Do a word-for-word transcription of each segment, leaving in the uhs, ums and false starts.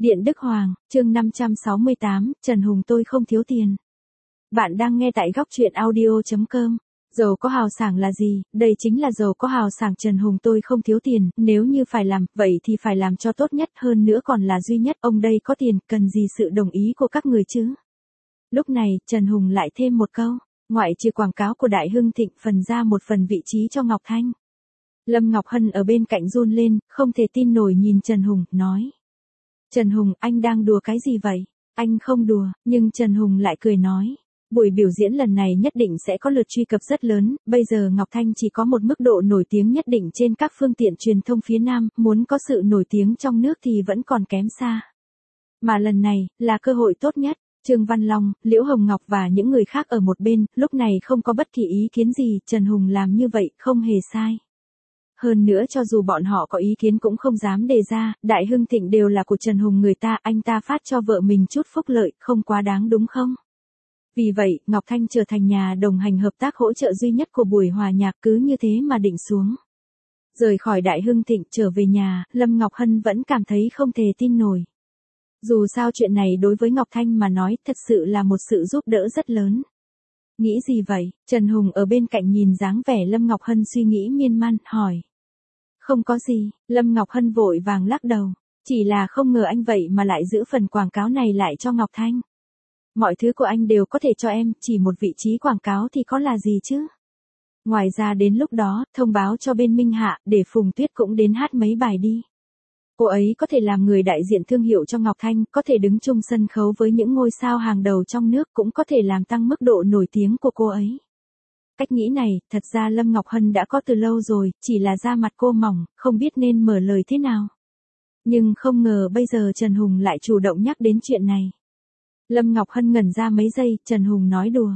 Điện Đức Hoàng, chương năm trăm sáu mươi tám, Trần Hùng tôi không thiếu tiền. Bạn đang nghe tại góc truyện audio chấm com. Giàu có hào sảng là gì? Đây chính là giàu có hào sảng. Trần Hùng tôi không thiếu tiền, nếu như phải làm, vậy thì phải làm cho tốt nhất, hơn nữa còn là duy nhất. Ông đây có tiền, cần gì sự đồng ý của các người chứ? Lúc này, Trần Hùng lại thêm một câu, ngoại trừ quảng cáo của Đại Hưng Thịnh, phần ra một phần vị trí cho Ngọc Thanh. Lâm Ngọc Hân ở bên cạnh run lên, không thể tin nổi nhìn Trần Hùng, nói. Trần Hùng, anh đang đùa cái gì vậy? Anh không đùa, nhưng Trần Hùng lại cười nói. Buổi biểu diễn lần này nhất định sẽ có lượt truy cập rất lớn, bây giờ Ngọc Thanh chỉ có một mức độ nổi tiếng nhất định trên các phương tiện truyền thông phía Nam, muốn có sự nổi tiếng trong nước thì vẫn còn kém xa. Mà lần này, là cơ hội tốt nhất. Trương Văn Long, Liễu Hồng Ngọc và những người khác ở một bên, lúc này không có bất kỳ ý kiến gì, Trần Hùng làm như vậy không hề sai. Hơn nữa cho dù bọn họ có ý kiến cũng không dám đề ra, Đại Hưng Thịnh đều là của Trần Hùng người ta, anh ta phát cho vợ mình chút phúc lợi, không quá đáng đúng không? Vì vậy, Ngọc Thanh trở thành nhà đồng hành hợp tác hỗ trợ duy nhất của buổi hòa nhạc, cứ như thế mà định xuống. Rời khỏi Đại Hưng Thịnh trở về nhà, Lâm Ngọc Hân vẫn cảm thấy không thể tin nổi. Dù sao chuyện này đối với Ngọc Thanh mà nói thật sự là một sự giúp đỡ rất lớn. Nghĩ gì vậy? Trần Hùng ở bên cạnh nhìn dáng vẻ Lâm Ngọc Hân suy nghĩ miên man, hỏi. Không có gì, Lâm Ngọc Hân vội vàng lắc đầu. Chỉ là không ngờ anh vậy mà lại giữ phần quảng cáo này lại cho Ngọc Thanh. Mọi thứ của anh đều có thể cho em, chỉ một vị trí quảng cáo thì có là gì chứ? Ngoài ra đến lúc đó, thông báo cho bên Minh Hạ, để Phùng Tuyết cũng đến hát mấy bài đi. Cô ấy có thể làm người đại diện thương hiệu cho Ngọc Thanh, có thể đứng chung sân khấu với những ngôi sao hàng đầu trong nước, cũng có thể làm tăng mức độ nổi tiếng của cô ấy. Cách nghĩ này, thật ra Lâm Ngọc Hân đã có từ lâu rồi, chỉ là da mặt cô mỏng, không biết nên mở lời thế nào. Nhưng không ngờ bây giờ Trần Hùng lại chủ động nhắc đến chuyện này. Lâm Ngọc Hân ngẩn ra mấy giây, Trần Hùng nói đùa.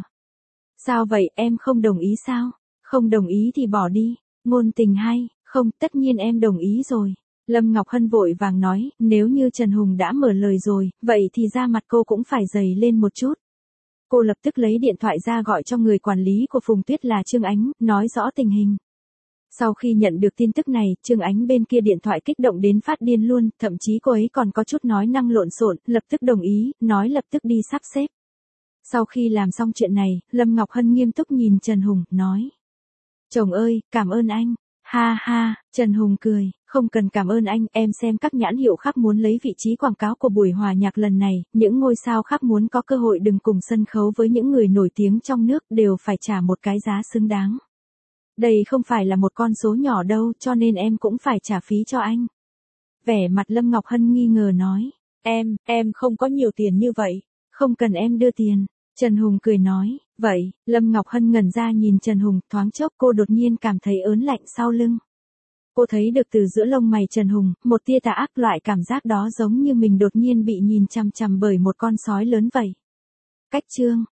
Sao vậy, em không đồng ý sao? Không đồng ý thì bỏ đi, ngôn tình hay, không, tất nhiên em đồng ý rồi. Lâm Ngọc Hân vội vàng nói, nếu như Trần Hùng đã mở lời rồi, vậy thì da mặt cô cũng phải dày lên một chút. Cô lập tức lấy điện thoại ra gọi cho người quản lý của Phùng Tuyết là Trương Ánh, nói rõ tình hình. Sau khi nhận được tin tức này, Trương Ánh bên kia điện thoại kích động đến phát điên luôn, thậm chí cô ấy còn có chút nói năng lộn xộn, lập tức đồng ý, nói lập tức đi sắp xếp. Sau khi làm xong chuyện này, Lâm Ngọc Hân nghiêm túc nhìn Trần Hùng, nói. Chồng ơi, cảm ơn anh. Ha ha, Trần Hùng cười, không cần cảm ơn anh, em xem các nhãn hiệu khác muốn lấy vị trí quảng cáo của buổi hòa nhạc lần này, những ngôi sao khác muốn có cơ hội đừng cùng sân khấu với những người nổi tiếng trong nước đều phải trả một cái giá xứng đáng. Đây không phải là một con số nhỏ đâu, cho nên em cũng phải trả phí cho anh. Vẻ mặt Lâm Ngọc Hân nghi ngờ nói, em, em không có nhiều tiền như vậy, không cần em đưa tiền. Trần Hùng cười nói, vậy, Lâm Ngọc Hân ngẩn ra nhìn Trần Hùng, thoáng chốc cô đột nhiên cảm thấy ớn lạnh sau lưng. Cô thấy được từ giữa lông mày Trần Hùng, một tia tà ác, loại cảm giác đó giống như mình đột nhiên bị nhìn chằm chằm bởi một con sói lớn vậy. Cách chương